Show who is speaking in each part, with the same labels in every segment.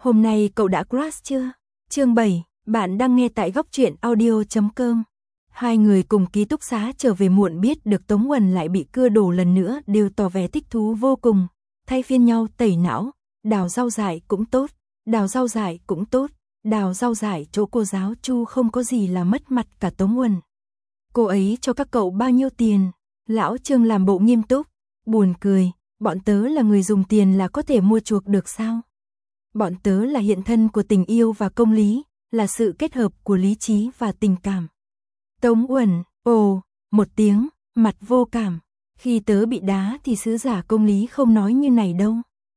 Speaker 1: Hôm nay cậu đã crush chưa? Chương 7, bạn đang nghe tại góc truyện audio.com. Hai người cùng ký túc xá trở về muộn biết được Tống Uẩn lại bị cưa đổ lần nữa đều tỏ vẻ thích thú vô cùng, thay phiên nhau tẩy não, đào rau dại cũng tốt, đào rau dại cũng tốt, đào rau dại chỗ cô giáo Chu không có gì là mất mặt cả Tống Uẩn. Cô ấy cho các cậu bao nhiêu tiền? Lão Trương làm bộ nghiêm túc, buồn cười, bọn tớ là người dùng tiền là có thể mua chuộc được sao? Bọn tớ là hiện thân của tình yêu và công lý, là sự kết hợp của lý trí và tình cảm. Tống Uẩn, ồ, một tiếng, mặt vô cảm. Khi tớ bị đá thì sứ giả công lý không nói như này đâu.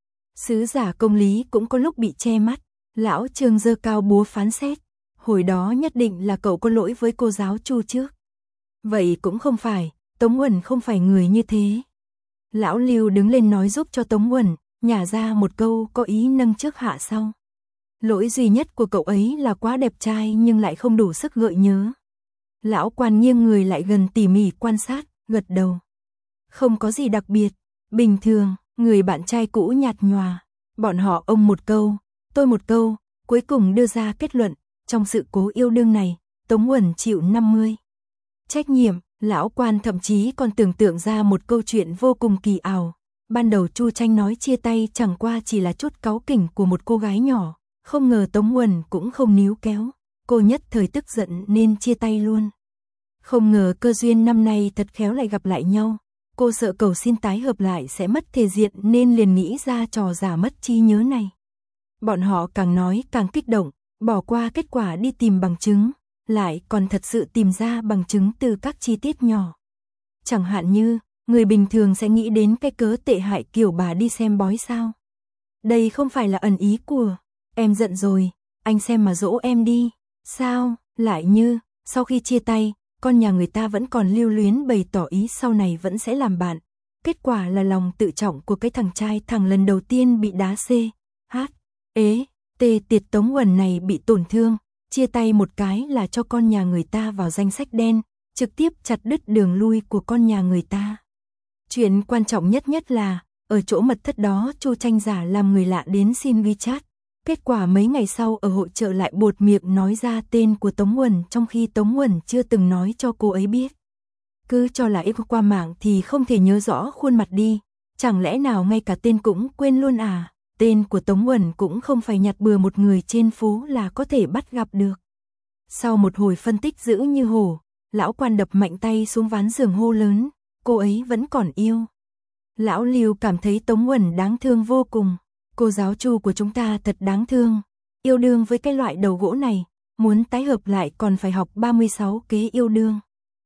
Speaker 1: Sứ giả công lý cũng có lúc bị che mắt. Lão Trương giơ cao búa phán xét. Hồi đó nhất định là cậu có lỗi với cô giáo Chu trước. Vậy cũng không phải, Tống Uẩn không phải người như thế. Lão Lưu đứng lên nói giúp cho Tống Uẩn, nhả ra một câu có ý nâng trước hạ sau. Lỗi duy nhất của cậu ấy là quá đẹp trai nhưng lại không đủ sức gợi nhớ. Lão Quan nghiêng người lại gần tỉ mỉ quan sát, gật đầu. Không có gì đặc biệt, bình thường, người bạn trai cũ nhạt nhòa. Bọn họ ông một câu, tôi một câu, cuối cùng đưa ra kết luận, trong sự cố yêu đương này, Tống Uẩn chịu 50. Trách nhiệm, Lão Quan thậm chí còn tưởng tượng ra một câu chuyện vô cùng kỳ ảo. Ban đầu Chu Tranh nói chia tay chẳng qua chỉ là chút cáu kỉnh của một cô gái nhỏ, không ngờ Tống Uẩn cũng không níu kéo, cô nhất thời tức giận nên chia tay luôn. Không ngờ cơ duyên năm nay thật khéo lại gặp lại nhau, cô sợ cầu xin tái hợp lại sẽ mất thể diện nên liền nghĩ ra trò giả mất trí nhớ này. Bọn họ càng nói càng kích động, bỏ qua kết quả đi tìm bằng chứng, lại còn thật sự tìm ra bằng chứng từ các chi tiết nhỏ. Chẳng hạn như, người bình thường sẽ nghĩ đến cái cớ tệ hại kiểu bà đi xem bói sao. Đây không phải là ẩn ý của, em giận rồi, anh xem mà dỗ em đi. Sao, lại như, sau khi chia tay, con nhà người ta vẫn còn lưu luyến bày tỏ ý sau này vẫn sẽ làm bạn. Kết quả là lòng tự trọng của cái thằng trai thằng lần đầu tiên bị đá C, H, ế, T tiệt Tống Uẩn này bị tổn thương. Chia tay một cái là cho con nhà người ta vào danh sách đen, trực tiếp chặt đứt đường lui của con nhà người ta. Chuyện quan trọng nhất là, ở chỗ mật thất đó Chu Tranh giả làm người lạ đến xin WeChat. Kết quả mấy ngày sau ở hội chợ lại buột miệng nói ra tên của Tống Uẩn trong khi Tống Uẩn chưa từng nói cho cô ấy biết. Cứ cho là em qua mạng thì không thể nhớ rõ khuôn mặt đi, chẳng lẽ nào ngay cả tên cũng quên luôn à? Tên của Tống Uẩn cũng không phải nhặt bừa một người trên phố là có thể bắt gặp được. Sau một hồi phân tích dữ như hổ, Lão Quan đập mạnh tay xuống ván giường hô lớn, cô ấy vẫn còn yêu. Lão Lưu cảm thấy Tống Uẩn đáng thương vô cùng, cô giáo Chu của chúng ta thật đáng thương, yêu đương với cái loại đầu gỗ này, muốn tái hợp lại còn phải học 36 kế yêu đương.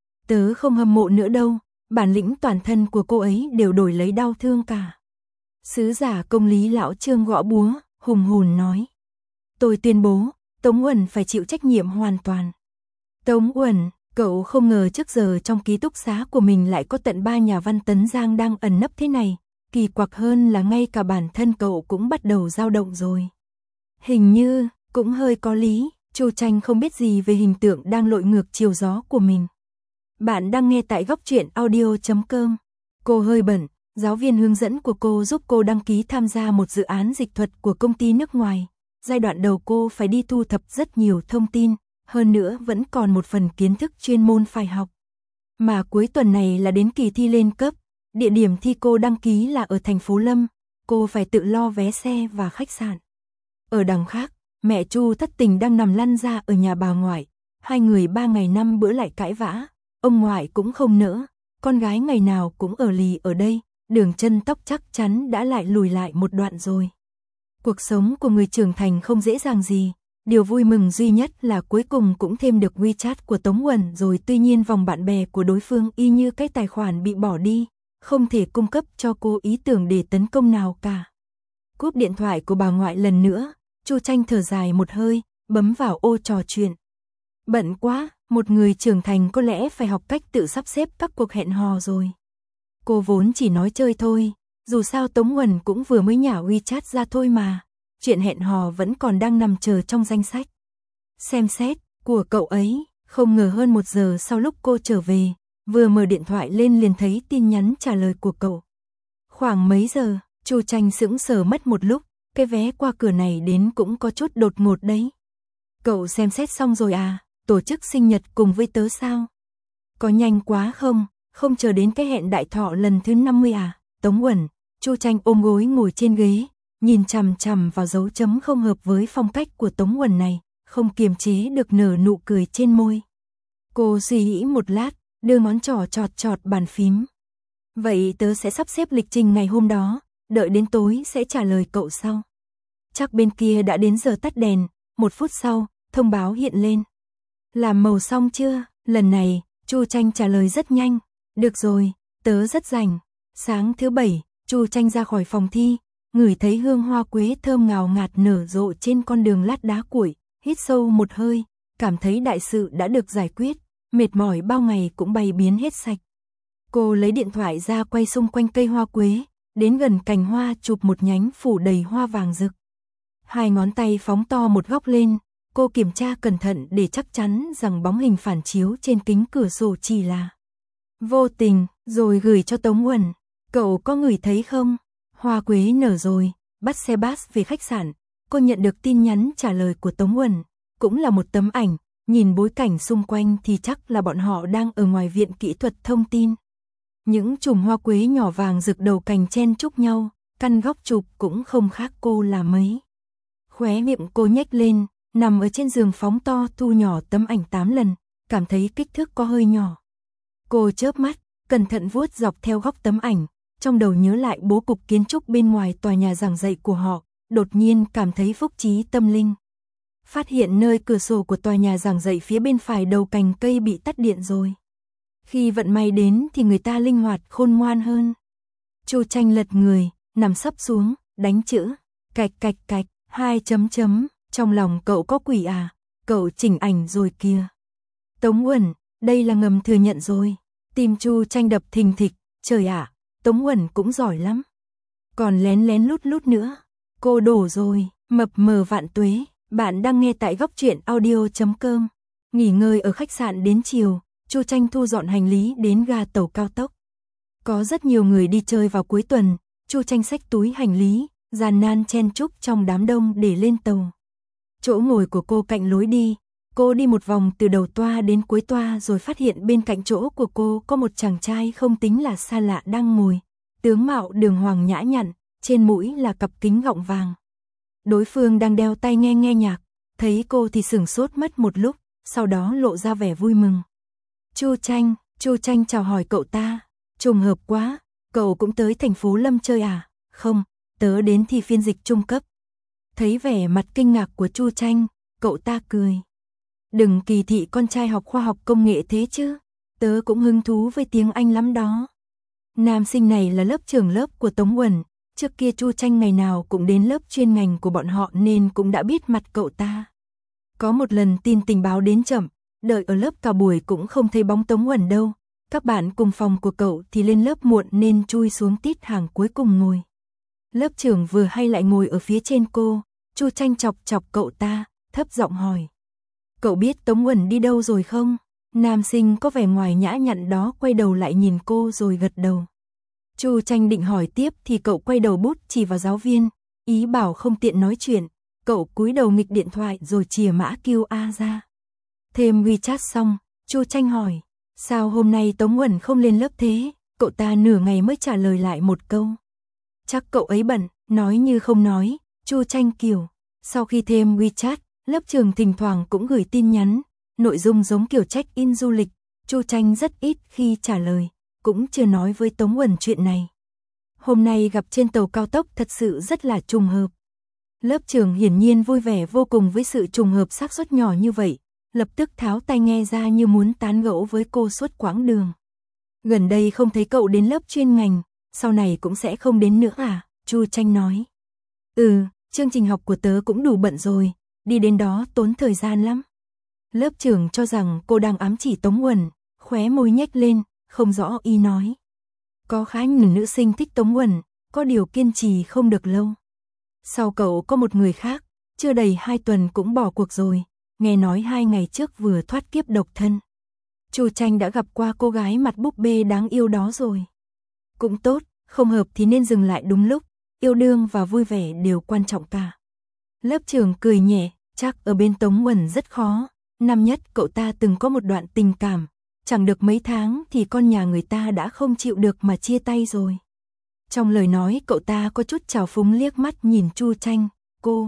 Speaker 1: Tớ không hâm mộ nữa đâu, bản lĩnh toàn thân của cô ấy đều đổi lấy đau thương cả. Sứ giả công lý Lão Trương gõ búa, hùng hồn nói. Tôi tuyên bố, Tống Uẩn phải chịu trách nhiệm hoàn toàn. Tống Uẩn, cậu không ngờ trước giờ trong ký túc xá của mình lại có tận 3 nhà văn tấn giang đang ẩn nấp thế này. Kỳ quặc hơn là ngay cả bản thân cậu cũng bắt đầu dao động rồi. Hình như, cũng hơi có lý, Chu Tranh không biết gì về hình tượng đang lội ngược chiều gió của mình. Bạn đang nghe tại góc truyện audio.com. Cô hơi bận. Giáo viên hướng dẫn của cô giúp cô đăng ký tham gia một dự án dịch thuật của công ty nước ngoài. Giai đoạn đầu cô phải đi thu thập rất nhiều thông tin, hơn nữa vẫn còn một phần kiến thức chuyên môn phải học. Mà cuối tuần này là đến kỳ thi lên cấp, địa điểm thi cô đăng ký là ở thành phố Lâm, cô phải tự lo vé xe và khách sạn. Ở đằng khác, mẹ Chu thất tình đang nằm lăn ra ở nhà bà ngoại, hai người 3 ngày 5 bữa lại cãi vã, ông ngoại cũng không nỡ, con gái ngày nào cũng ở lì ở đây. Đường chân tóc chắc chắn đã lại lùi lại một đoạn rồi. Cuộc sống của người trưởng thành không dễ dàng gì, điều vui mừng duy nhất là cuối cùng cũng thêm được WeChat của Tống Uẩn rồi, tuy nhiên vòng bạn bè của đối phương y như cái tài khoản bị bỏ đi, không thể cung cấp cho cô ý tưởng để tấn công nào cả. Cúp điện thoại của bà ngoại lần nữa, Chu Tranh thở dài một hơi, bấm vào ô trò chuyện. Bận quá, một người trưởng thành có lẽ phải học cách tự sắp xếp các cuộc hẹn hò rồi. Cô vốn chỉ nói chơi thôi, dù sao Tống Uẩn cũng vừa mới nhả WeChat ra thôi mà, chuyện hẹn hò vẫn còn đang nằm chờ trong danh sách. Xem xét, của cậu ấy, không ngờ hơn 1 giờ sau lúc cô trở về, vừa mở điện thoại lên liền thấy tin nhắn trả lời của cậu. Khoảng mấy giờ, Chu Tranh sững sờ mất một lúc, cái vé qua cửa này đến cũng có chút đột ngột đấy. Cậu xem xét xong rồi à, tổ chức sinh nhật cùng với tớ sao? Có nhanh quá không, không chờ đến cái hẹn đại thọ lần thứ 50 à? Tống Uẩn, Chu Tranh ôm gối ngồi trên ghế, nhìn chằm chằm vào dấu chấm không hợp với phong cách của Tống Uẩn này, không kiềm chế được nở nụ cười trên môi. Cô suy nghĩ một lát, đưa ngón trỏ chọt chọt bàn phím. Vậy tớ sẽ sắp xếp lịch trình ngày hôm đó, đợi đến tối sẽ trả lời cậu sau. Chắc bên kia đã đến giờ tắt đèn, 1 phút sau, thông báo hiện lên. Làm màu xong chưa? Lần này, Chu Tranh trả lời rất nhanh. Được rồi, tớ rất rảnh. Sáng thứ 7, Chu Tranh ra khỏi phòng thi, ngửi thấy hương hoa quế thơm ngào ngạt nở rộ trên con đường lát đá cuội, hít sâu một hơi, cảm thấy đại sự đã được giải quyết, mệt mỏi bao ngày cũng bay biến hết sạch. Cô lấy điện thoại ra quay xung quanh cây hoa quế, đến gần cành hoa chụp một nhánh phủ đầy hoa vàng rực. 2 ngón tay phóng to một góc lên, cô kiểm tra cẩn thận để chắc chắn rằng bóng hình phản chiếu trên kính cửa sổ chỉ là vô tình, rồi gửi cho Tống Uẩn. Cậu có ngửi thấy không? Hoa quế nở rồi, bắt xe bus về khách sạn. Cô nhận được tin nhắn trả lời của Tống Uẩn, cũng là một tấm ảnh, nhìn bối cảnh xung quanh thì chắc là bọn họ đang ở ngoài viện kỹ thuật thông tin. Những chùm hoa quế nhỏ vàng rực đầu cành chen chúc nhau, căn góc chụp cũng không khác cô là mấy. Khóe miệng cô nhếch lên, nằm ở trên giường phóng to thu nhỏ tấm ảnh 8 lần, cảm thấy kích thước có hơi nhỏ. Cô chớp mắt, cẩn thận vuốt dọc theo góc tấm ảnh, trong đầu nhớ lại bố cục kiến trúc bên ngoài tòa nhà giảng dạy của họ, đột nhiên cảm thấy phúc trí tâm linh. Phát hiện nơi cửa sổ của tòa nhà giảng dạy phía bên phải đầu cành cây bị tắt điện rồi. Khi vận may đến thì người ta linh hoạt khôn ngoan hơn. Chu Tranh lật người, nằm sấp xuống, đánh chữ, cạch cạch cạch, 2 chấm chấm, trong lòng cậu có quỷ à, cậu chỉnh ảnh rồi kìa. Tống Uẩn, đây là ngầm thừa nhận rồi. Tim Chu Tranh đập thình thịch, trời ạ, Tống Uẩn cũng giỏi lắm. Còn lén lén lút lút nữa. Cô đổ rồi, mập mờ vạn tuế. Bạn đang nghe tại góc truyện audio.com. Nghỉ ngơi ở khách sạn đến chiều, Chu Tranh thu dọn hành lý đến ga tàu cao tốc. Có rất nhiều người đi chơi vào cuối tuần, Chu Tranh xách túi hành lý, gian nan chen chúc trong đám đông để lên tàu. Chỗ ngồi của cô cạnh lối đi, cô đi một vòng từ đầu toa đến cuối toa rồi phát hiện bên cạnh chỗ của cô có một chàng trai không tính là xa lạ đang ngồi, tướng mạo đường hoàng nhã nhặn, trên mũi là cặp kính gọng vàng. Đối phương đang đeo tai nghe nhạc, thấy cô thì sửng sốt mất một lúc, sau đó lộ ra vẻ vui mừng. Chu Tranh chào hỏi cậu ta, trùng hợp quá, cậu cũng tới thành phố Lâm chơi à? Không, tớ đến thi phiên dịch trung cấp. Thấy vẻ mặt kinh ngạc của Chu Tranh, cậu ta cười. Đừng kỳ thị con trai học khoa học công nghệ thế chứ, tớ cũng hứng thú với tiếng Anh lắm đó. Nam sinh này là lớp trưởng lớp của Tống Uẩn, trước kia Chu Tranh ngày nào cũng đến lớp chuyên ngành của bọn họ nên cũng đã biết mặt cậu ta. Có một lần tin tình báo đến chậm, đợi ở lớp cả buổi cũng không thấy bóng Tống Uẩn đâu. Các bạn cùng phòng của cậu thì lên lớp muộn nên chui xuống tít hàng cuối cùng ngồi. Lớp trưởng vừa hay lại ngồi ở phía trên cô, Chu Tranh chọc chọc cậu ta, thấp giọng hỏi. Cậu biết Tống Uẩn đi đâu rồi không? Nam sinh có vẻ ngoài nhã nhặn đó quay đầu lại nhìn cô rồi gật đầu. Chu Tranh định hỏi tiếp thì cậu quay đầu bút chỉ vào giáo viên, ý bảo không tiện nói chuyện. Cậu cúi đầu nghịch điện thoại rồi chìa mã QR ra. Thêm WeChat xong, Chu Tranh hỏi, sao hôm nay Tống Uẩn không lên lớp thế? Cậu ta nửa ngày mới trả lời lại một câu. Chắc cậu ấy bận, nói như không nói. Chu Tranh kiểu, sau khi thêm WeChat, lớp trường thỉnh thoảng cũng gửi tin nhắn, nội dung giống kiểu check-in du lịch. Chu Tranh rất ít khi trả lời, cũng chưa nói với Tống Uẩn chuyện này. Hôm nay gặp trên tàu cao tốc thật sự rất là trùng hợp. Lớp trưởng hiển nhiên vui vẻ vô cùng với sự trùng hợp xác suất nhỏ như vậy, lập tức tháo tai nghe ra như muốn tán gẫu với cô suốt quãng đường. Gần đây không thấy cậu đến lớp chuyên ngành, sau này cũng sẽ không đến nữa à? Chu Tranh nói. Chương trình học của tớ cũng đủ bận rồi, đi đến đó tốn thời gian lắm. Lớp trưởng cho rằng cô đang ám chỉ Tống Uẩn, khóe môi nhếch lên, không rõ ý nói. Có khá nhiều nữ sinh thích Tống Uẩn, có điều kiên trì không được lâu. Sau cậu có một người khác, chưa đầy 2 tuần cũng bỏ cuộc rồi, nghe nói 2 ngày trước vừa thoát kiếp độc thân. Chu Tranh đã gặp qua cô gái mặt búp bê đáng yêu đó rồi. Cũng tốt, không hợp thì nên dừng lại đúng lúc, yêu đương và vui vẻ đều quan trọng cả. Lớp trưởng cười nhẹ, chắc ở bên Tống Uẩn rất khó. Năm nhất cậu ta từng có một đoạn tình cảm, chẳng được mấy tháng thì con nhà người ta đã không chịu được mà chia tay rồi. Trong lời nói cậu ta có chút trào phúng liếc mắt nhìn Chu Tranh, cô.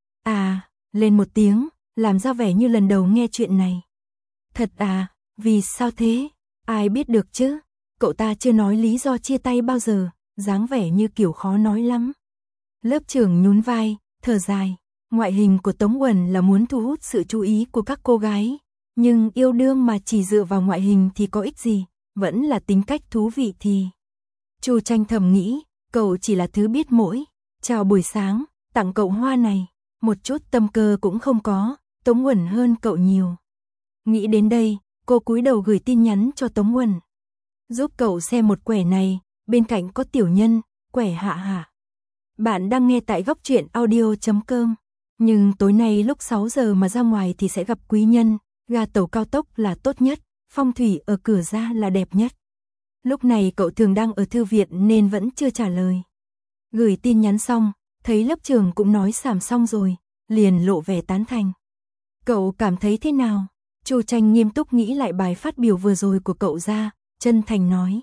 Speaker 1: À, lên một tiếng, làm ra vẻ như lần đầu nghe chuyện này. Thật à, vì sao thế? Ai biết được chứ? Cậu ta chưa nói lý do chia tay bao giờ, dáng vẻ như kiểu khó nói lắm. Lớp trưởng nhún vai, thở dài. Ngoại hình của Tống Uẩn là muốn thu hút sự chú ý của các cô gái, nhưng yêu đương mà chỉ dựa vào ngoại hình thì có ích gì, vẫn là tính cách thú vị thì. Chu Tranh thầm nghĩ, cậu chỉ là thứ biết mỗi. Chào buổi sáng, tặng cậu hoa này, một chút tâm cơ cũng không có, Tống Uẩn hơn cậu nhiều. Nghĩ đến đây, cô cúi đầu gửi tin nhắn cho Tống Uẩn. Giúp cậu xem một quẻ này, bên cạnh có tiểu nhân, quẻ hạ hạ. Bạn đang nghe tại góc truyện audio.com. Nhưng tối nay lúc 6 giờ mà ra ngoài thì sẽ gặp quý nhân, ga tàu cao tốc là tốt nhất, phong thủy ở cửa ra là đẹp nhất. Lúc này cậu thường đang ở thư viện nên vẫn chưa trả lời. Gửi tin nhắn xong, thấy lớp trưởng cũng nói sảm xong rồi, liền lộ vẻ tán thành. Cậu cảm thấy thế nào? Chu Tranh nghiêm túc nghĩ lại bài phát biểu vừa rồi của cậu ra, chân thành nói.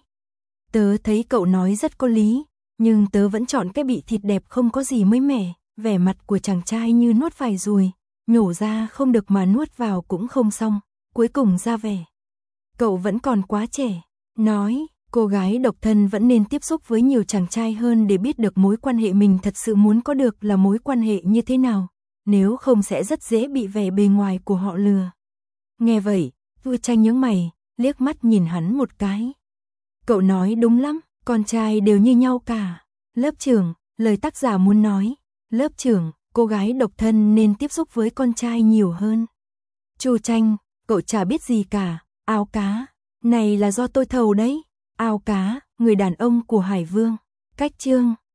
Speaker 1: Tớ thấy cậu nói rất có lý, nhưng tớ vẫn chọn cái bị thịt đẹp không có gì mới mẻ. Vẻ mặt của chàng trai như nuốt phải ruồi, nhổ ra không được mà nuốt vào cũng không xong, cuối cùng ra vẻ. Cậu vẫn còn quá trẻ, nói, cô gái độc thân vẫn nên tiếp xúc với nhiều chàng trai hơn để biết được mối quan hệ mình thật sự muốn có được là mối quan hệ như thế nào, nếu không sẽ rất dễ bị vẻ bề ngoài của họ lừa. Nghe vậy, Chu Tranh nhướng mày, liếc mắt nhìn hắn một cái. Cậu nói đúng lắm, con trai đều như nhau cả. Lớp trưởng, lời tác giả muốn nói. Lớp trưởng, cô gái độc thân nên tiếp xúc với con trai nhiều hơn. Chu Tranh, cậu chả biết gì cả, ao cá. Này là do tôi thầu đấy. Ao cá, người đàn ông của Hải Vương. Cách chương.